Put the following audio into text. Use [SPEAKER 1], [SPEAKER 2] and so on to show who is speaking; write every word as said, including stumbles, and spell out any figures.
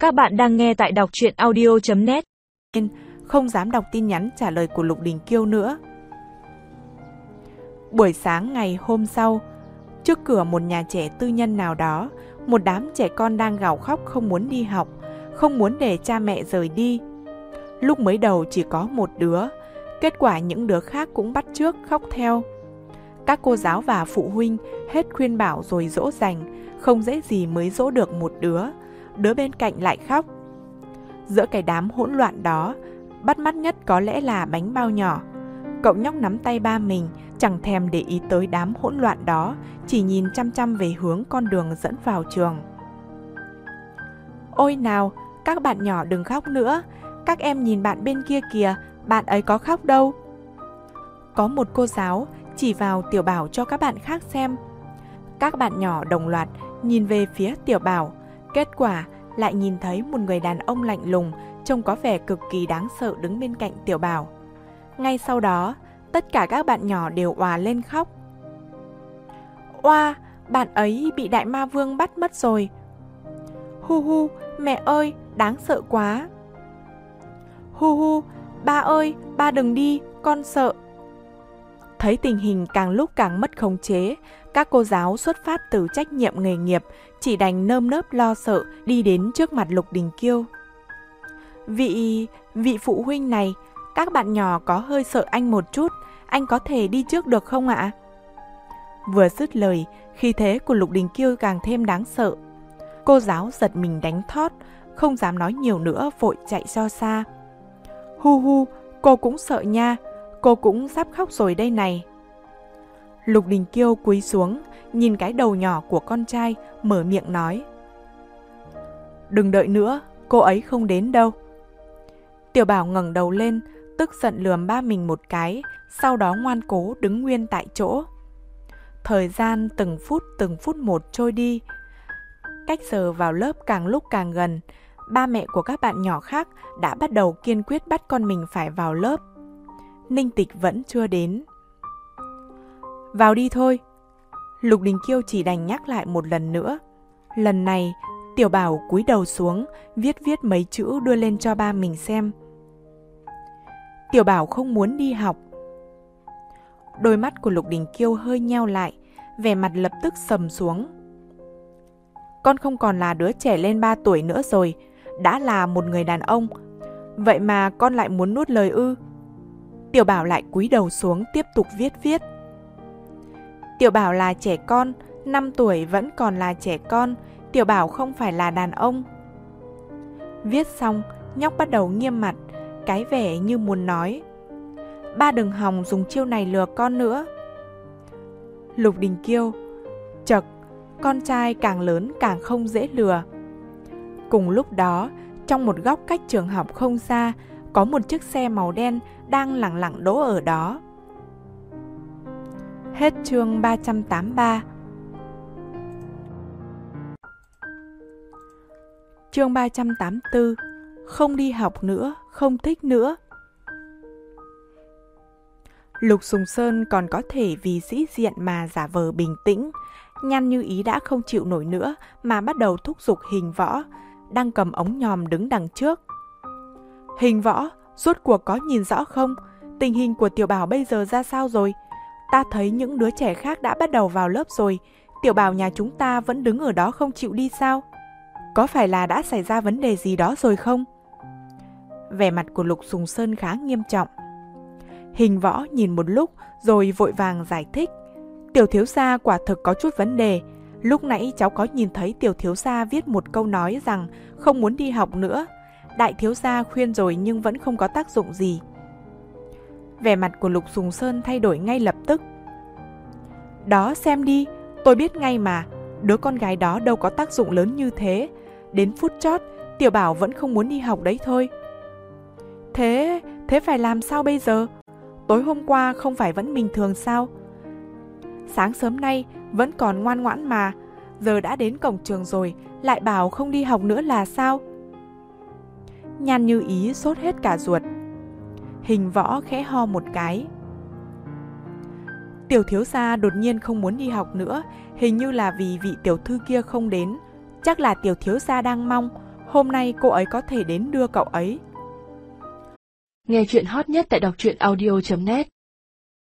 [SPEAKER 1] Các bạn đang nghe tại đọc truyện audio chấm net.
[SPEAKER 2] Không dám đọc tin nhắn trả lời của Lục Đình Kiêu nữa. Buổi sáng ngày hôm sau, trước cửa một nhà trẻ tư nhân nào đó, một đám trẻ con đang gào khóc không muốn đi học, không muốn để cha mẹ rời đi. Lúc mới đầu chỉ có một đứa, kết quả những đứa khác cũng bắt chước khóc theo. Các cô giáo và phụ huynh hết khuyên bảo rồi dỗ dành, không dễ gì mới dỗ được một đứa, đứa bên cạnh lại khóc. Giữa cái đám hỗn loạn đó, bắt mắt nhất có lẽ là bánh bao nhỏ. Cậu nhóc nắm tay ba mình, chẳng thèm để ý tới đám hỗn loạn đó, chỉ nhìn chăm chăm về hướng con đường dẫn vào trường. Ôi nào, các bạn nhỏ đừng khóc nữa, các em nhìn bạn bên kia kìa, bạn ấy có khóc đâu. Có một cô giáo chỉ vào Tiểu Bảo cho các bạn khác xem. Các bạn nhỏ đồng loạt nhìn về phía Tiểu Bảo, kết quả lại nhìn thấy một người đàn ông lạnh lùng, trông có vẻ cực kỳ đáng sợ đứng bên cạnh Tiểu Bảo. Ngay sau đó, tất cả các bạn nhỏ đều òa lên khóc. Oa, bạn ấy bị Đại Ma Vương bắt mất rồi. Hu hu, mẹ ơi, đáng sợ quá. Hu hu, ba ơi, ba đừng đi, con sợ. Thấy tình hình càng lúc càng mất khống chế, các cô giáo xuất phát từ trách nhiệm nghề nghiệp, chỉ đành nơm nớp lo sợ đi đến trước mặt Lục Đình Kiêu. Vị, vị phụ huynh này, các bạn nhỏ có hơi sợ anh một chút, anh có thể đi trước được không ạ? Vừa dứt lời, khí thế của Lục Đình Kiêu càng thêm đáng sợ. Cô giáo giật mình đánh thót, không dám nói nhiều nữa, vội chạy cho xa. Hu hu, cô cũng sợ nha, cô cũng sắp khóc rồi đây này. Lục Đình Kiêu cúi xuống, nhìn cái đầu nhỏ của con trai, mở miệng nói. Đừng đợi nữa, cô ấy không đến đâu. Tiểu Bảo ngẩng đầu lên, tức giận lườm ba mình một cái, sau đó ngoan cố đứng nguyên tại chỗ. Thời gian từng phút từng phút một trôi đi. Cách giờ vào lớp càng lúc càng gần, ba mẹ của các bạn nhỏ khác đã bắt đầu kiên quyết bắt con mình phải vào lớp. Ninh Tịch vẫn chưa đến. Vào đi thôi. Lục Đình Kiêu chỉ đành nhắc lại một lần nữa. Lần này, Tiểu Bảo cúi đầu xuống, viết viết mấy chữ đưa lên cho ba mình xem. Tiểu Bảo không muốn đi học. Đôi mắt của Lục Đình Kiêu hơi nheo lại, vẻ mặt lập tức sầm xuống. Con không còn là đứa trẻ lên ba tuổi nữa rồi, đã là một người đàn ông. Vậy mà con lại muốn nuốt lời ư? Tiểu Bảo lại cúi đầu xuống tiếp tục viết viết. Tiểu Bảo là trẻ con, năm tuổi vẫn còn là trẻ con, Tiểu Bảo không phải là đàn ông. Viết xong, nhóc bắt đầu nghiêm mặt, cái vẻ như muốn nói. Ba đừng hòng dùng chiêu này lừa con nữa. Lục Đình Kiêu, chậc, con trai càng lớn càng không dễ lừa. Cùng lúc đó, trong một góc cách trường học không xa, có một chiếc xe màu đen đang lẳng lặng đỗ ở đó. Hết chương ba trăm tám mươi ba. Chương ba trăm tám mươi tư. Không đi học nữa, không thích nữa. Lục Sùng Sơn còn có thể vì sĩ diện mà giả vờ bình tĩnh. Nhan Như Ý đã không chịu nổi nữa mà bắt đầu thúc giục Hình Võ, đang cầm ống nhòm đứng đằng trước. Hình Võ, rốt cuộc có nhìn rõ không? Tình hình của Tiểu Bảo bây giờ ra sao rồi? Ta thấy những đứa trẻ khác đã bắt đầu vào lớp rồi, Tiểu Bảo nhà chúng ta vẫn đứng ở đó không chịu đi sao? Có phải là đã xảy ra vấn đề gì đó rồi không? Vẻ mặt của Lục Sùng Sơn khá nghiêm trọng. Hình Võ nhìn một lúc rồi vội vàng giải thích. Tiểu thiếu gia quả thực có chút vấn đề. Lúc nãy cháu có nhìn thấy tiểu thiếu gia viết một câu nói rằng không muốn đi học nữa. Đại thiếu gia khuyên rồi nhưng vẫn không có tác dụng gì. Vẻ mặt của Lục Sùng Sơn thay đổi ngay lập tức. Đó xem đi, tôi biết ngay mà, đứa con gái đó đâu có tác dụng lớn như thế. Đến phút chót, Tiểu Bảo vẫn không muốn đi học đấy thôi. Thế, thế phải làm sao bây giờ? Tối hôm qua không phải vẫn bình thường sao? Sáng sớm nay vẫn còn ngoan ngoãn mà, giờ đã đến cổng trường rồi, lại bảo không đi học nữa là sao? Nhan Như Ý sốt hết cả ruột. Hình Võ khẽ ho một cái. Tiểu thiếu gia đột nhiên không muốn đi học nữa, hình như là vì vị tiểu thư kia không đến. Chắc là tiểu thiếu gia đang mong hôm nay cô ấy có thể đến đưa cậu ấy.
[SPEAKER 3] Nghe chuyện hot nhất tại đọc truyện audio chấm net.